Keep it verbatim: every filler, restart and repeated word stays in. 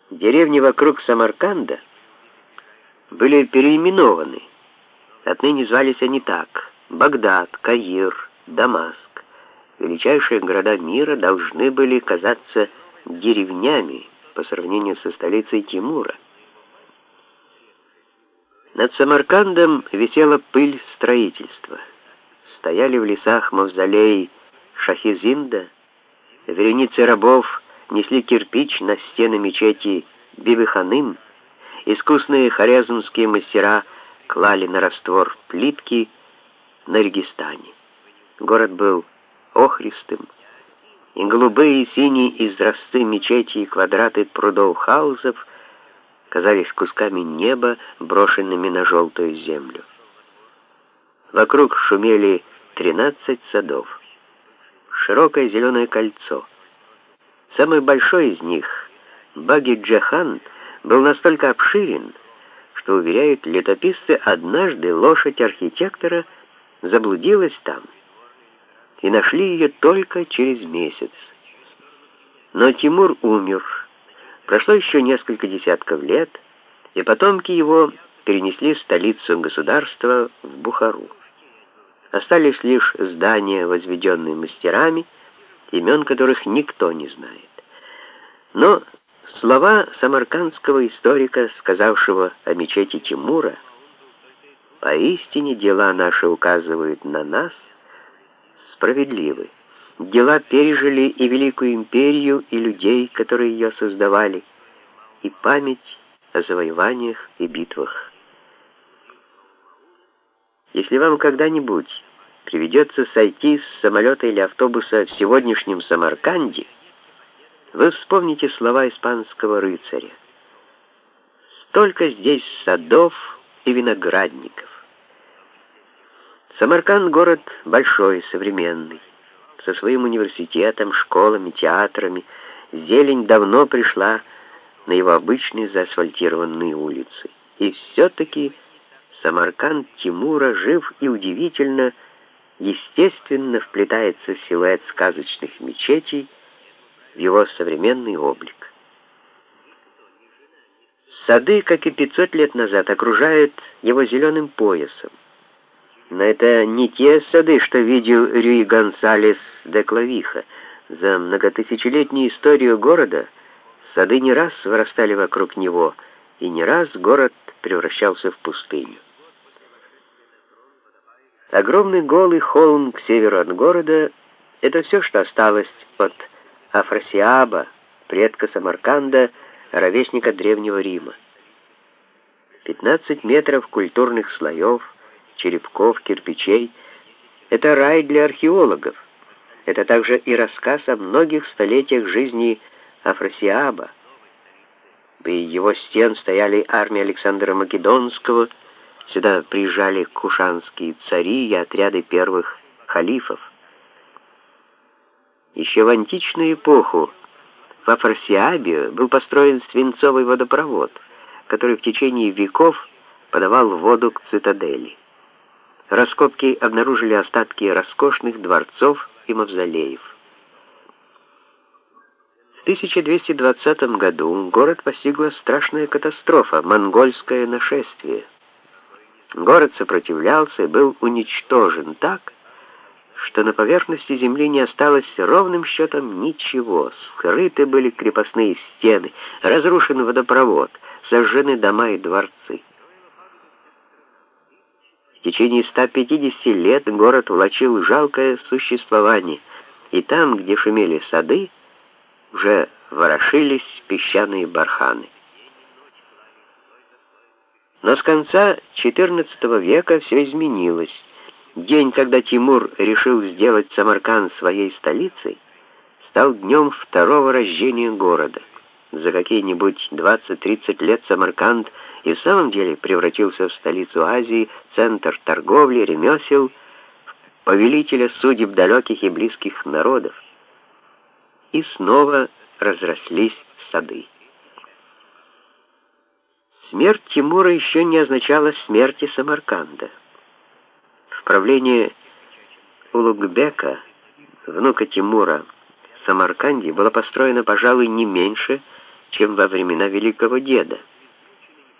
Деревни вокруг Самарканда были переименованы. Отныне звались они так: Багдад, Каир, Дамаск. Величайшие города мира должны были казаться деревнями по сравнению со столицей Тимура. Над Самаркандом висела пыль строительства. Стояли в лесах мавзолеи Шахизинда, вереницы рабов несли кирпич на стены мечети Биби-Ханым, искусные хорезмские мастера клали на раствор плитки на Регистане. Город был охристым, и голубые и синие изразцы мечети и квадраты прудов хаусов казались кусками неба, брошенными на желтую землю. Вокруг шумели тринадцать садов. Широкое зеленое кольцо. Самый большой из них, Баги-Джахан, был настолько обширен, что, уверяют летописцы, однажды лошадь архитектора заблудилась там, и нашли ее только через месяц. Но Тимур умер. Прошло еще несколько десятков лет, и потомки его перенесли столицу государства в Бухару. Остались лишь здания, возведенные мастерами, имен которых никто не знает. Но слова самаркандского историка, сказавшего о мечети Тимура, «Поистине дела наши указывают на нас», справедливы. Дела пережили и Великую империю, и людей, которые ее создавали, и память о завоеваниях и битвах. Если вам когда-нибудь приведется сойти с самолета или автобуса в сегодняшнем Самарканде, вы вспомните слова испанского рыцаря: «Столько здесь садов и виноградников». Самарканд — город большой, современный, со своим университетом, школами, театрами. Зелень давно пришла на его обычные заасфальтированные улицы. И все-таки Самарканд Тимура жив и удивительно, естественно вплетается силуэт сказочных мечетей в его современный облик. Сады, как и пятьсот лет назад, окружают его зеленым поясом. Но это не те сады, что видел Рюй Гонсалес де Клавиха. За многотысячелетнюю историю города сады не раз вырастали вокруг него, и не раз город превращался в пустыню. Огромный голый холм к северу от города — это все, что осталось от Афросиаба, предка Самарканда, ровесника Древнего Рима. пятнадцать метров культурных слоев, черепков, кирпичей — это рай для археологов. Это также и рассказ о многих столетиях жизни Афросиаба. У его стен стояли армии Александра Македонского, сюда приезжали кушанские цари и отряды первых халифов. Еще в античную эпоху в Афросиабе был построен свинцовый водопровод, который в течение веков подавал воду к цитадели. Раскопки обнаружили остатки роскошных дворцов и мавзолеев. В тысяча двести двадцатом году город постигла страшная катастрофа — монгольское нашествие. Город сопротивлялся и был уничтожен так, что на поверхности земли не осталось ровным счетом ничего. Скрыты были крепостные стены, разрушен водопровод, сожжены дома и дворцы. В течение ста пятидесяти лет город влачил жалкое существование, и там, где шумели сады, уже ворошились песчаные барханы. Но с конца четырнадцатого века все изменилось. День, когда Тимур решил сделать Самарканд своей столицей, стал днем второго рождения города. За какие-нибудь двадцать-тридцать лет Самарканд и в самом деле превратился в столицу Азии, центр торговли, ремесел, повелителя судеб далеких и близких народов. И снова разрослись сады. Смерть Тимура еще не означала смерти Самарканда. В правлении Улугбека, внука Тимура, в Самарканде было построено, пожалуй, не меньше, чем во времена великого деда.